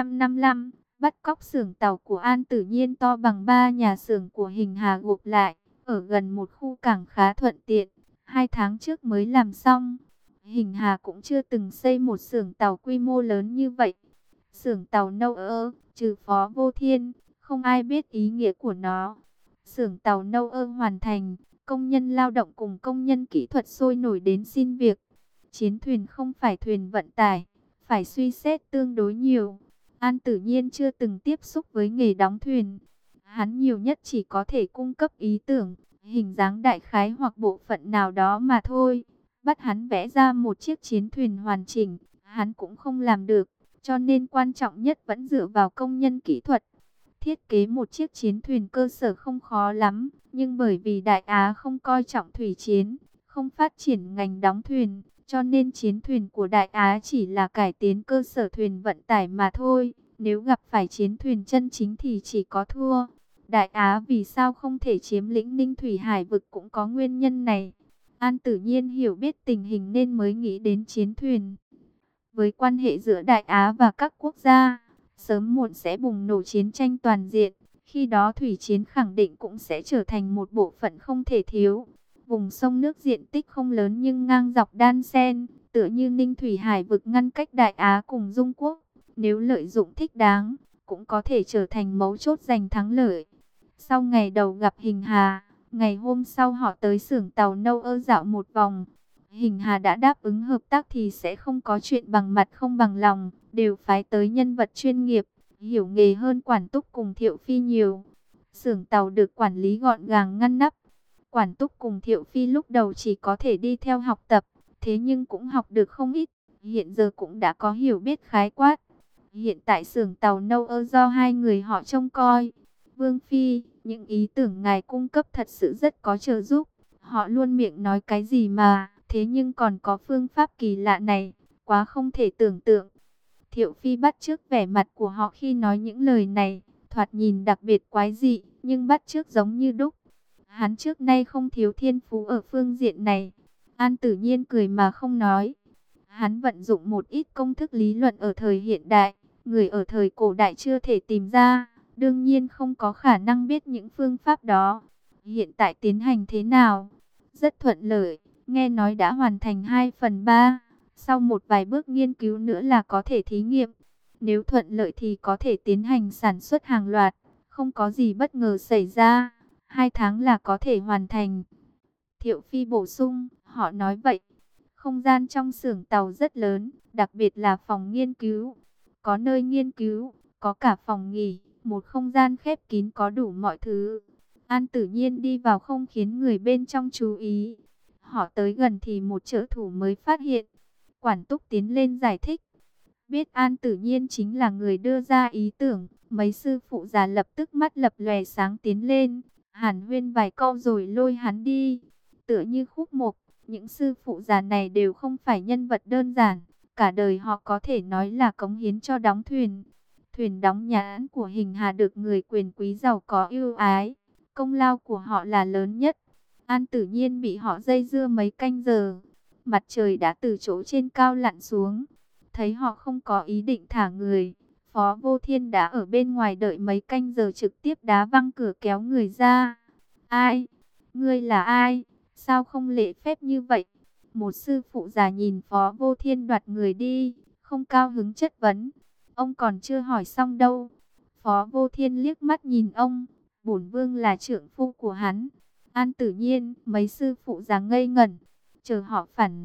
355, bắt cóc xưởng tàu của An Tử Nhiên to bằng 3 nhà xưởng của Hình Hà gộp lại, ở gần một khu cảng khá thuận tiện, 2 tháng trước mới làm xong. Hình Hà cũng chưa từng xây một xưởng tàu quy mô lớn như vậy. Xưởng tàu nâu ơ, trừ Phó Vô Thiên, không ai biết ý nghĩa của nó. Xưởng tàu nâu ơ hoàn thành, công nhân lao động cùng công nhân kỹ thuật sôi nổi đến xin việc. Chiến thuyền không phải thuyền vận tải, phải suy xét tương đối nhiều. An Tử Nhiên chưa từng tiếp xúc với nghề đóng thuyền. Hắn nhiều nhất chỉ có thể cung cấp ý tưởng, hình dáng đại khái hoặc bộ phận nào đó mà thôi. Bắt hắn vẽ ra một chiếc chiến thuyền hoàn chỉnh, hắn cũng không làm được. Cho nên quan trọng nhất vẫn dựa vào công nhân kỹ thuật. Thiết kế một chiếc chiến thuyền cơ sở không khó lắm, nhưng bởi vì Đại Á không coi trọng thủy chiến, không phát triển ngành đóng thuyền, cho nên chiến thuyền của Đại Á chỉ là cải tiến cơ sở thuyền vận tải mà thôi. Nếu gặp phải chiến thuyền chân chính thì chỉ có thua. Đại Á vì sao không thể chiếm lĩnh Ninh Thủy Hải vực cũng có nguyên nhân này. An Tử Nhiên hiểu biết tình hình nên mới nghĩ đến chiến thuyền. Với quan hệ giữa Đại Á và các quốc gia, sớm muộn sẽ bùng nổ chiến tranh toàn diện. Khi đó thủy chiến khẳng định cũng sẽ trở thành một bộ phận không thể thiếu. Vùng sông nước diện tích không lớn nhưng ngang dọc đan xen, tựa như Ninh Thủy Hải vực ngăn cách Đại Á cùng Dung Quốc. Nếu lợi dụng thích đáng, cũng có thể trở thành mấu chốt giành thắng lợi. Sau ngày đầu gặp Hình Hà, ngày hôm sau họ tới xưởng tàu nâu ơ dạo một vòng. Hình Hà đã đáp ứng hợp tác thì sẽ không có chuyện bằng mặt không bằng lòng, đều phái tới nhân vật chuyên nghiệp, hiểu nghề hơn Quản Túc cùng Thiệu Phi nhiều. Xưởng tàu được quản lý gọn gàng ngăn nắp. Quản Túc cùng Thiệu Phi lúc đầu chỉ có thể đi theo học tập, thế nhưng cũng học được không ít, hiện giờ cũng đã có hiểu biết khái quát. Hiện tại xưởng tàu nâu ơ do hai người họ trông coi. Vương Phi, những ý tưởng ngài cung cấp thật sự rất có trợ giúp. Họ luôn miệng nói cái gì mà, thế nhưng còn có phương pháp kỳ lạ này, quá không thể tưởng tượng. Thiệu Phi bắt chước vẻ mặt của họ khi nói những lời này, thoạt nhìn đặc biệt quái dị, nhưng bắt chước giống như đúc. Hắn trước nay không thiếu thiên phú ở phương diện này. An Tử Nhiên cười mà không nói. Hắn vận dụng một ít công thức lý luận ở thời hiện đại, người ở thời cổ đại chưa thể tìm ra, đương nhiên không có khả năng biết những phương pháp đó. Hiện tại tiến hành thế nào? Rất thuận lợi, nghe nói đã hoàn thành 2/3. Sau một vài bước nghiên cứu nữa là có thể thí nghiệm. Nếu thuận lợi thì có thể tiến hành sản xuất hàng loạt, không có gì bất ngờ xảy ra. 2 tháng là có thể hoàn thành. Thiệu Phi bổ sung, họ nói vậy. Không gian trong xưởng tàu rất lớn, đặc biệt là phòng nghiên cứu. Có nơi nghiên cứu, có cả phòng nghỉ, một không gian khép kín có đủ mọi thứ. An Tử Nhiên đi vào không khiến người bên trong chú ý. Họ tới gần thì một trợ thủ mới phát hiện. Quản Túc tiến lên giải thích. Biết An Tử Nhiên chính là người đưa ra ý tưởng, mấy sư phụ già lập tức mắt lập lòe sáng tiến lên. Hàn huyên vài câu rồi lôi hắn đi. Tựa như khúc mục, những sư phụ già này đều không phải nhân vật đơn giản. Cả đời họ có thể nói là cống hiến cho đóng thuyền. Thuyền đóng nhãn của Hình Hà được người quyền quý giàu có ưu ái. Công lao của họ là lớn nhất. An Tử Nhiên bị họ dây dưa mấy canh giờ. Mặt trời đã từ chỗ trên cao lặn xuống. Thấy họ không có ý định thả người, Phó Vô Thiên đã ở bên ngoài đợi mấy canh giờ trực tiếp đá văng cửa kéo người ra. Ai? Ngươi là ai? Sao không lễ phép như vậy? Một sư phụ già nhìn Phó Vô Thiên đoạt người đi, không cao hứng chất vấn. Ông còn chưa hỏi xong đâu. Phó Vô Thiên liếc mắt nhìn ông, bổn vương là trưởng phu của hắn. An Tử Nhiên, mấy sư phụ già ngây ngẩn, chờ họ phản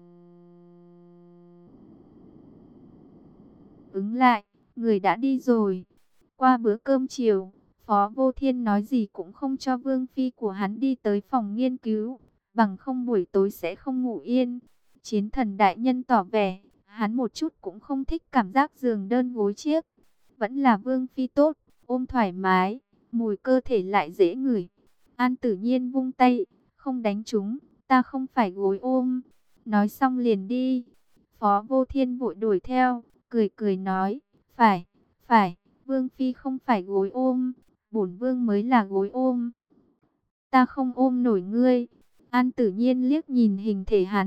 ứng lại, người đã đi rồi. Qua bữa cơm chiều, Phó Vô Thiên nói gì cũng không cho Vương Phi của hắn đi tới phòng nghiên cứu, bằng không buổi tối sẽ không ngủ yên. Chiến Thần đại nhân tỏ vẻ, hắn một chút cũng không thích cảm giác giường đơn gối chiếc. Vẫn là Vương Phi tốt, ôm thoải mái, mùi cơ thể lại dễ ngửi. An Tử Nhiên vung tay, không đánh chúng, ta không phải gối ôm. Nói xong liền đi. Phó Vô Thiên vội đuổi theo, cười cười nói, phải, Vương Phi không phải gối ôm, bổn Vương mới là gối ôm. Ta không ôm nổi ngươi. An Tử Nhiên liếc nhìn hình thể hắn,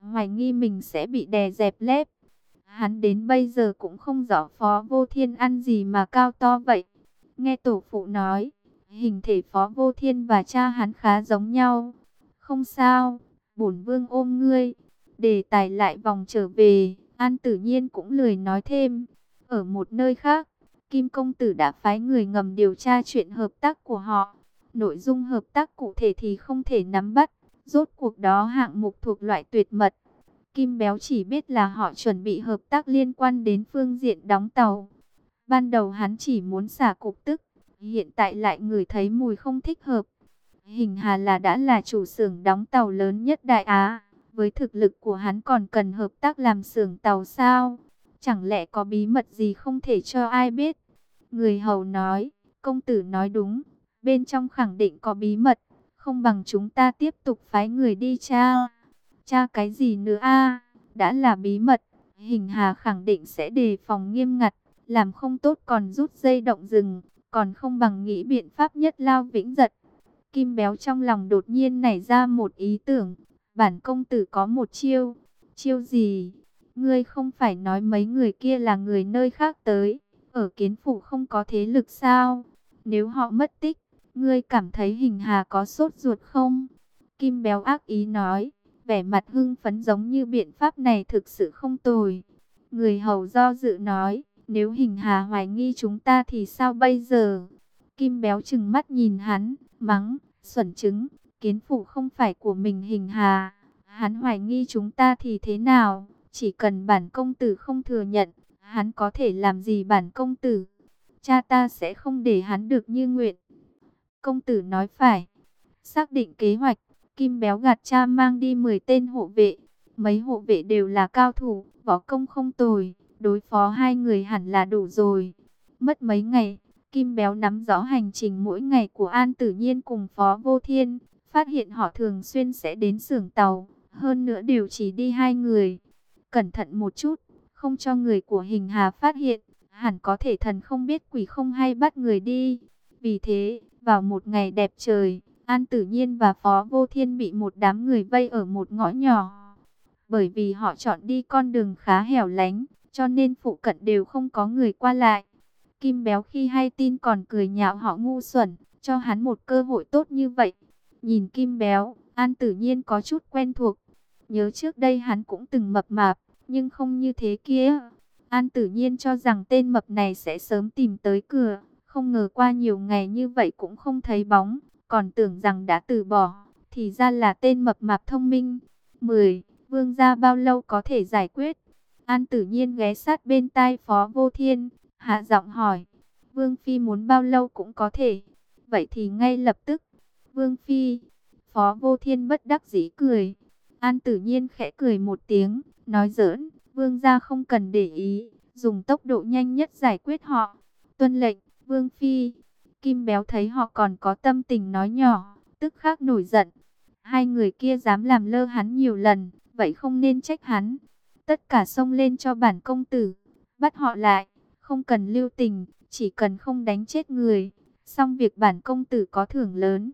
hoài nghi mình sẽ bị đè dẹp lép. Hắn đến bây giờ cũng không rõ Phó Vô Thiên ăn gì mà cao to vậy. Nghe tổ phụ nói, hình thể Phó Vô Thiên và cha hắn khá giống nhau. Không sao, bổn vương ôm ngươi. Đề tài lại vòng trở về, An Tử Nhiên cũng lười nói thêm. Ở một nơi khác, Kim Công Tử đã phái người ngầm điều tra chuyện hợp tác của họ. Nội dung hợp tác cụ thể thì không thể nắm bắt. Rốt cuộc đó hạng mục thuộc loại tuyệt mật. Kim Béo chỉ biết là họ chuẩn bị hợp tác liên quan đến phương diện đóng tàu. Ban đầu hắn chỉ muốn xả cục tức, hiện tại lại ngửi thấy mùi không thích hợp. Hình Hà đã là chủ xưởng đóng tàu lớn nhất Đại Á. Với thực lực của hắn còn cần hợp tác làm xưởng tàu sao? Chẳng lẽ có bí mật gì không thể cho ai biết? Người hầu nói, công tử nói đúng, bên trong khẳng định có bí mật, không bằng chúng ta tiếp tục phái người đi tra. Tra cái gì nữa a? Đã là bí mật, Hình Hà khẳng định sẽ đề phòng nghiêm ngặt, làm không tốt còn rút dây động rừng, còn không bằng nghĩ biện pháp nhất lao vĩnh giật. Kim Béo trong lòng đột nhiên nảy ra một ý tưởng, bản công tử có một chiêu. Chiêu gì? Ngươi không phải nói mấy người kia là người nơi khác tới, ở Kiến Phủ không có thế lực sao? Nếu họ mất tích, ngươi cảm thấy Hình Hà có sốt ruột không? Kim Béo ác ý nói, vẻ mặt hưng phấn giống như biện pháp này thực sự không tồi. Người hầu do dự nói, nếu Hình Hà hoài nghi chúng ta thì sao bây giờ? Kim Béo trừng mắt nhìn hắn, mắng, xuẩn trứng, Kiến Phủ không phải của mình Hình Hà. Hắn hoài nghi chúng ta thì thế nào? Chỉ cần bản công tử không thừa nhận, hắn có thể làm gì bản công tử? Cha ta sẽ không để hắn được như nguyện. Công tử nói phải. Xác định kế hoạch, Kim Béo gạt cha mang đi 10 tên hộ vệ. Mấy hộ vệ đều là cao thủ, võ công không tồi, đối phó hai người hẳn là đủ rồi. Mất mấy ngày, Kim Béo nắm rõ hành trình mỗi ngày của An Tử Nhiên cùng Phó Vô Thiên, phát hiện họ thường xuyên sẽ đến xưởng tàu, hơn nữa đều chỉ đi hai người. Cẩn thận một chút, không cho người của Hình Hà phát hiện, hẳn có thể thần không biết quỷ không hay bắt người đi. Vì thế, vào một ngày đẹp trời, An Tử Nhiên và Phó Vô Thiên bị một đám người vây ở một ngõ nhỏ. Bởi vì họ chọn đi con đường khá hẻo lánh, cho nên phụ cận đều không có người qua lại. Kim Béo khi hay tin còn cười nhạo họ ngu xuẩn, cho hắn một cơ hội tốt như vậy. Nhìn Kim Béo, An Tử Nhiên có chút quen thuộc. Nhớ trước đây hắn cũng từng mập mạp, nhưng không như thế kia. An Tử Nhiên cho rằng tên mập này sẽ sớm tìm tới cửa, không ngờ qua nhiều ngày như vậy cũng không thấy bóng, còn tưởng rằng đã từ bỏ, thì ra là tên mập mạp thông minh. 10. Vương gia bao lâu có thể giải quyết? An Tử Nhiên ghé sát bên tai Phó Vô Thiên, hạ giọng hỏi. Vương Phi muốn bao lâu cũng có thể. Vậy thì ngay lập tức. Vương Phi. Phó Vô Thiên bất đắc dĩ cười. An Tử Nhiên khẽ cười một tiếng, nói giỡn, vương gia không cần để ý, dùng tốc độ nhanh nhất giải quyết họ. Tuân lệnh, Vương Phi. Kim Béo thấy họ còn có tâm tình nói nhỏ, tức khắc nổi giận. Hai người kia dám làm lơ hắn nhiều lần, vậy không nên trách hắn. Tất cả xông lên cho bản công tử, bắt họ lại, không cần lưu tình, chỉ cần không đánh chết người, xong việc bản công tử có thưởng lớn.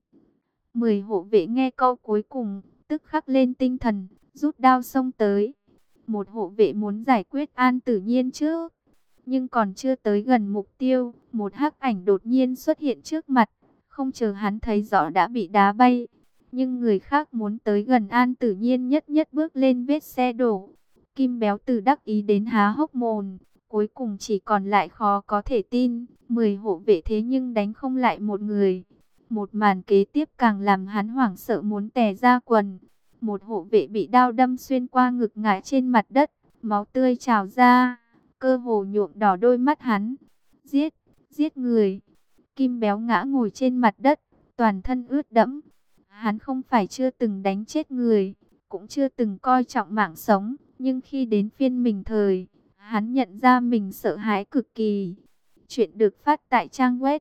10 hộ vệ nghe câu cuối cùng, tức khắc lên tinh thần, rút đao xông tới. Một hộ vệ muốn giải quyết An Tử Nhiên trước, nhưng còn chưa tới gần mục tiêu, một hắc ảnh đột nhiên xuất hiện trước mặt, không chờ hắn thấy rõ đã bị đá bay. Nhưng người khác muốn tới gần An Tử Nhiên nhất nhất bước lên vết xe đổ. Kim Béo từ đắc ý đến há hốc mồm, cuối cùng chỉ còn lại khó có thể tin, 10 hộ vệ thế nhưng đánh không lại một người. Một màn kế tiếp càng làm hắn hoảng sợ muốn tè ra quần. Một hộ vệ bị đao đâm xuyên qua ngực ngã trên mặt đất, máu tươi trào ra, cơ hồ nhuộm đỏ đôi mắt hắn. Giết, giết người. Kim Béo ngã ngồi trên mặt đất, toàn thân ướt đẫm. Hắn không phải chưa từng đánh chết người, cũng chưa từng coi trọng mạng sống, nhưng khi đến phiên mình thời, hắn nhận ra mình sợ hãi cực kỳ. Chuyện được phát tại trang web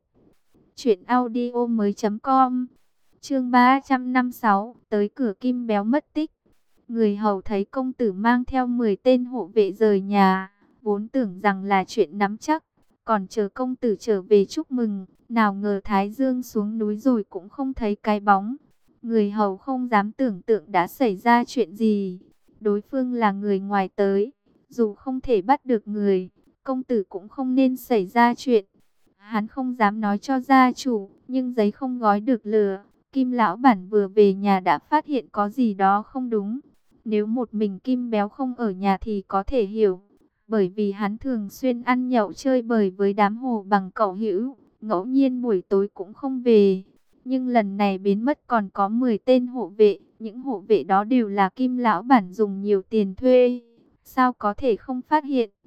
truyệnaudiomoi.com. Chương 356, tới cửa Kim Béo mất tích. Người hầu thấy công tử mang theo 10 tên hộ vệ rời nhà, vốn tưởng rằng là chuyện nắm chắc, còn chờ công tử trở về chúc mừng, nào ngờ Thái Dương xuống núi rồi cũng không thấy cái bóng. Người hầu không dám tưởng tượng đã xảy ra chuyện gì. đối phương là người ngoài tới, dù không thể bắt được người, công tử cũng không nên xảy ra chuyện. Hắn không dám nói cho gia chủ, nhưng giấy không gói được lửa. Kim lão bản vừa về nhà đã phát hiện có gì đó không đúng. Nếu một mình Kim Béo không ở nhà thì có thể hiểu, bởi vì hắn thường xuyên ăn nhậu chơi bời với đám Hồ Bằng cẩu hữu, ngẫu nhiên buổi tối cũng không về. Nhưng lần này biến mất còn có 10 tên hộ vệ, những hộ vệ đó đều là Kim lão bản dùng nhiều tiền thuê, sao có thể không phát hiện.